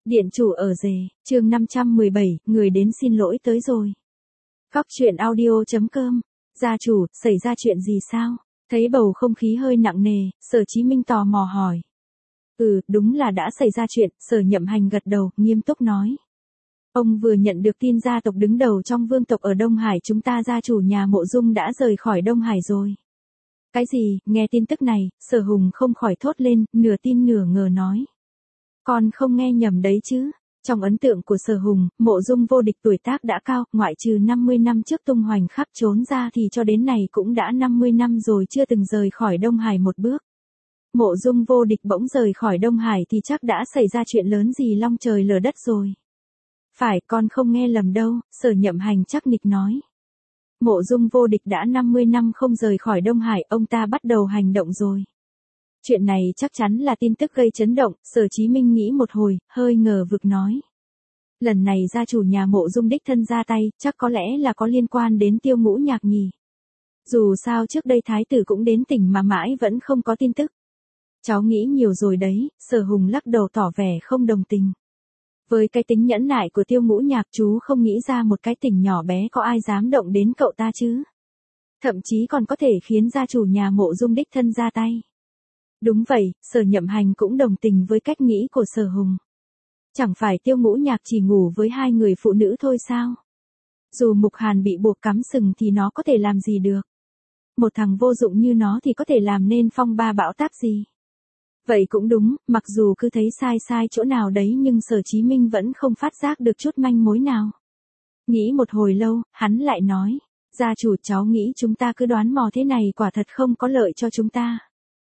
Điện chủ ở rể, chương 517, người đến xin lỗi tới rồi. Góc chuyện audio.com, gia chủ, xảy ra chuyện gì sao? Thấy bầu không khí hơi nặng nề, Sở Chí Minh tò mò hỏi. Đúng là đã xảy ra chuyện, Sở Nhậm Hành gật đầu, nghiêm túc nói. Ông vừa nhận được tin gia tộc đứng đầu trong vương tộc ở Đông Hải chúng ta gia chủ nhà Mộ Dung đã rời khỏi Đông Hải rồi. Cái gì, nghe tin tức này, Sở Hùng không khỏi thốt lên, nửa tin nửa ngờ nói. Con không nghe nhầm đấy chứ. Trong ấn tượng của Sở Hùng, Mộ Dung vô địch tuổi tác đã cao, ngoại trừ 50 năm trước tung hoành khắp trốn ra thì cho đến này cũng đã 50 năm rồi chưa từng rời khỏi Đông Hải một bước. Mộ Dung vô địch bỗng rời khỏi Đông Hải thì chắc đã xảy ra chuyện lớn gì long trời lở đất rồi. Phải, con không nghe lầm đâu, Sở Nhậm Hành chắc nịch nói. Mộ Dung vô địch đã 50 năm không rời khỏi Đông Hải, ông ta bắt đầu hành động rồi. Chuyện này chắc chắn là tin tức gây chấn động, Sở Chí Minh nghĩ một hồi, hơi ngờ vực nói. Lần này gia chủ nhà Mộ Dung đích thân ra tay, chắc có lẽ là có liên quan đến Tiêu Ngũ Nhạc nhỉ. Dù sao trước đây thái tử cũng đến tỉnh mà mãi vẫn không có tin tức. Cháu nghĩ nhiều rồi đấy, Sở Hùng lắc đầu tỏ vẻ không đồng tình. Với cái tính nhẫn nại của Tiêu Ngũ Nhạc chú không nghĩ ra một cái tỉnh nhỏ bé có ai dám động đến cậu ta chứ. Thậm chí còn có thể khiến gia chủ nhà Mộ Dung đích thân ra tay. Đúng vậy, Sở Nhậm Hành cũng đồng tình với cách nghĩ của Sở Hùng. Chẳng phải Tiêu Ngũ Nhạc chỉ ngủ với hai người phụ nữ thôi sao? Dù Mục Hàn bị buộc cắm sừng thì nó có thể làm gì được? Một thằng vô dụng như nó thì có thể làm nên phong ba bão táp gì? Vậy cũng đúng, mặc dù cứ thấy sai chỗ nào đấy nhưng Sở Chí Minh vẫn không phát giác được chút manh mối nào. Nghĩ một hồi lâu, hắn lại nói, gia chủ cháu nghĩ chúng ta cứ đoán mò thế này quả thật không có lợi cho chúng ta.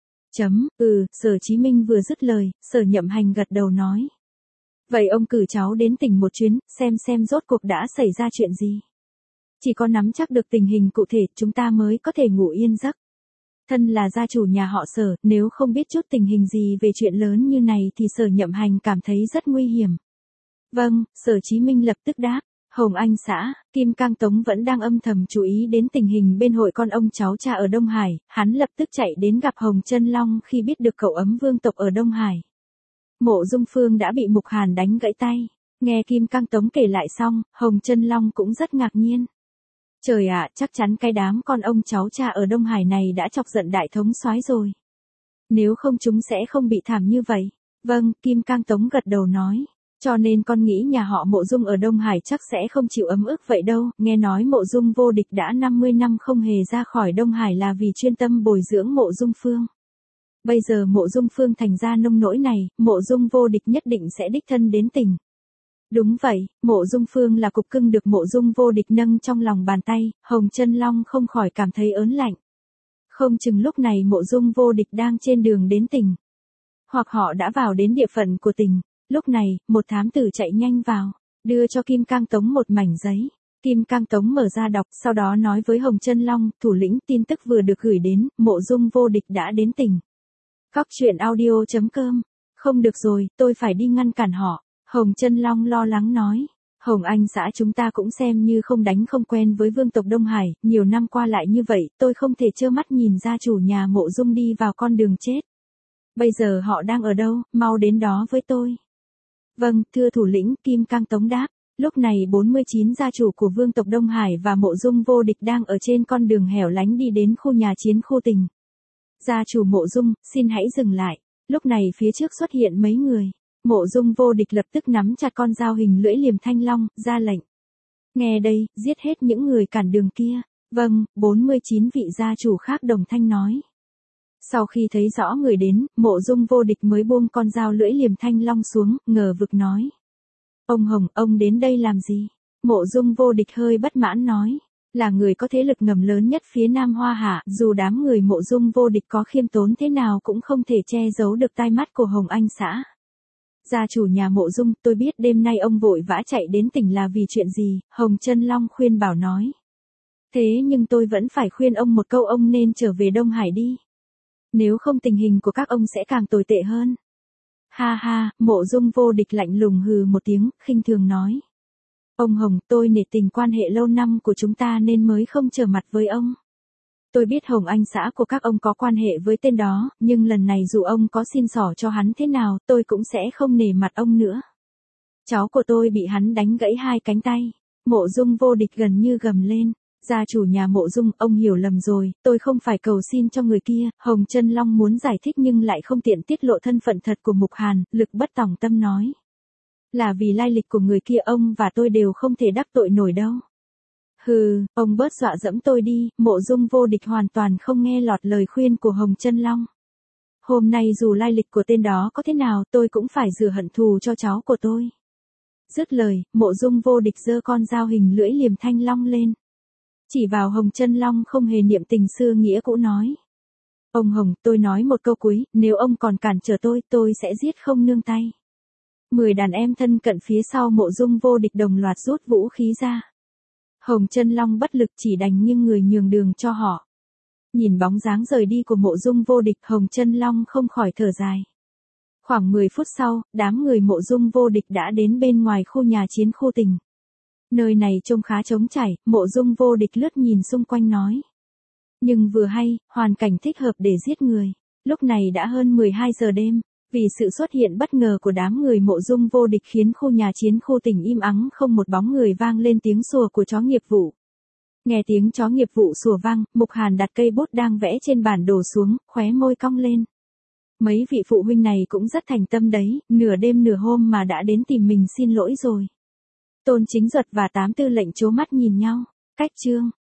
Sở Chí Minh vừa dứt lời, Sở Nhậm Hành gật đầu nói. Vậy ông cử cháu đến tỉnh một chuyến, xem rốt cuộc đã xảy ra chuyện gì. Chỉ có nắm chắc được tình hình cụ thể chúng ta mới có thể ngủ yên giấc. Thân là gia chủ nhà họ Sở, nếu không biết chút tình hình gì về chuyện lớn như này thì Sở Nhậm Hành cảm thấy rất nguy hiểm. Vâng, Sở Chí Minh lập tức đáp. Hồng Anh xã, Kim Cang Tống vẫn đang âm thầm chú ý đến tình hình bên hội con ông cháu cha ở Đông Hải, hắn lập tức chạy đến gặp Hồng Chân Long khi biết được cậu ấm vương tộc ở Đông Hải. Mộ Dung Phương đã bị Mục Hàn đánh gãy tay. Nghe Kim Cang Tống kể lại xong, Hồng Chân Long cũng rất ngạc nhiên. Trời ạ, chắc chắn cái đám con ông cháu cha ở Đông Hải này đã chọc giận đại thống soái rồi. Nếu không chúng sẽ không bị thảm như vậy. Vâng, Kim Cang Tống gật đầu nói. Cho nên con nghĩ nhà họ Mộ Dung ở Đông Hải chắc sẽ không chịu ấm ức vậy đâu, nghe nói Mộ Dung vô địch đã 50 năm không hề ra khỏi Đông Hải là vì chuyên tâm bồi dưỡng Mộ Dung Phương. Bây giờ Mộ Dung Phương thành ra nông nỗi này, Mộ Dung vô địch nhất định sẽ đích thân đến tỉnh. Đúng vậy, Mộ Dung Phương là cục cưng được Mộ Dung vô địch nâng trong lòng bàn tay, Hồng Chân Long không khỏi cảm thấy ớn lạnh. Không chừng lúc này Mộ Dung vô địch đang trên đường đến tỉnh. Hoặc họ đã vào đến địa phận của tỉnh. Lúc này, một thám tử chạy nhanh vào, đưa cho Kim Cang Tống một mảnh giấy. Kim Cang Tống mở ra đọc, sau đó nói với Hồng Chân Long, thủ lĩnh tin tức vừa được gửi đến, Mộ Dung vô địch đã đến tỉnh. Góc chuyện audio.com, không được rồi, tôi phải đi ngăn cản họ. Hồng Chân Long lo lắng nói, Hồng Anh xã chúng ta cũng xem như không đánh không quen với vương tộc Đông Hải, nhiều năm qua lại như vậy, tôi không thể trơ mắt nhìn gia chủ nhà Mộ Dung đi vào con đường chết. Bây giờ họ đang ở đâu, mau đến đó với tôi. Vâng, thưa thủ lĩnh, Kim Cang Tống đáp. Lúc này 49 gia chủ của vương tộc Đông Hải và Mộ Dung vô địch đang ở trên con đường hẻo lánh đi đến khu nhà chiến khu tỉnh. Gia chủ Mộ Dung, xin hãy dừng lại. Lúc này phía trước xuất hiện mấy người. Mộ Dung vô địch lập tức nắm chặt con dao hình lưỡi liềm thanh long, ra lệnh. Nghe đây, giết hết những người cản đường kia. Vâng, 49 vị gia chủ khác đồng thanh nói. Sau khi thấy rõ người đến, Mộ Dung vô địch mới buông con dao lưỡi liềm thanh long xuống, ngờ vực nói. Ông Hồng, ông đến đây làm gì? Mộ Dung vô địch hơi bất mãn nói. Là người có thế lực ngầm lớn nhất phía Nam Hoa Hạ, dù đám người Mộ Dung vô địch có khiêm tốn thế nào cũng không thể che giấu được tai mắt của Hồng Anh xã. Gia chủ nhà Mộ Dung, tôi biết đêm nay ông vội vã chạy đến tỉnh là vì chuyện gì, Hồng Chân Long khuyên bảo nói. Thế nhưng tôi vẫn phải khuyên ông một câu, ông nên trở về Đông Hải đi. Nếu không tình hình của các ông sẽ càng tồi tệ hơn. Ha ha, Mộ Dung vô địch lạnh lùng hừ một tiếng, khinh thường nói. Ông Hồng, tôi nể tình quan hệ lâu năm của chúng ta nên mới không trở mặt với ông. Tôi biết Hồng Anh xã của các ông có quan hệ với tên đó, nhưng lần này dù ông có xin xỏ cho hắn thế nào, tôi cũng sẽ không nể mặt ông nữa. Cháu của tôi bị hắn đánh gãy 2 cánh tay. Mộ Dung Vô Địch gần như gầm lên. Gia chủ nhà Mộ Dung, ông hiểu lầm rồi, tôi không phải cầu xin cho người kia. Hồng Chân Long muốn giải thích nhưng lại không tiện tiết lộ thân phận thật của Mục Hàn, lực bất tòng tâm nói. Là vì lai lịch của người kia ông và tôi đều không thể đắc tội nổi đâu. Hừ, ông bớt dọa dẫm tôi đi. Mộ Dung Vô Địch hoàn toàn không nghe lọt lời khuyên của Hồng Chân Long. Hôm nay dù lai lịch của tên đó có thế nào tôi cũng phải rửa hận thù cho cháu của tôi. Dứt lời, Mộ Dung Vô Địch giơ con dao hình lưỡi liềm thanh long lên. Chỉ vào Hồng Chân Long không hề niệm tình xưa nghĩa cũ nói. Ông Hồng, tôi nói một câu cuối, nếu ông còn cản trở tôi sẽ giết không nương tay. 10 đàn em thân cận phía sau Mộ Dung Vô Địch đồng loạt rút vũ khí ra. Hồng Chân Long bất lực chỉ đành nghiêng người nhường đường cho họ. Nhìn bóng dáng rời đi của Mộ Dung Vô Địch, Hồng Chân Long không khỏi thở dài. Khoảng 10 phút sau, đám người Mộ Dung Vô Địch đã đến bên ngoài khu nhà chiến khu tỉnh. Nơi này trông khá trống trải, Mộ Dung Vô Địch lướt nhìn xung quanh nói. Nhưng vừa hay, hoàn cảnh thích hợp để giết người. Lúc này đã hơn 12 giờ đêm, vì sự xuất hiện bất ngờ của đám người Mộ Dung Vô Địch khiến khu nhà chiến khu tỉnh im ắng không một bóng người, vang lên tiếng sủa của chó nghiệp vụ. Nghe tiếng chó nghiệp vụ sủa vang, Mục Hàn đặt cây bút đang vẽ trên bản đồ xuống, khóe môi cong lên. Mấy vị phụ huynh này cũng rất thành tâm đấy, nửa đêm nửa hôm mà đã đến tìm mình xin lỗi rồi. Tôn Chính Duật và 8 tư lệnh trố mắt nhìn nhau. Cách chương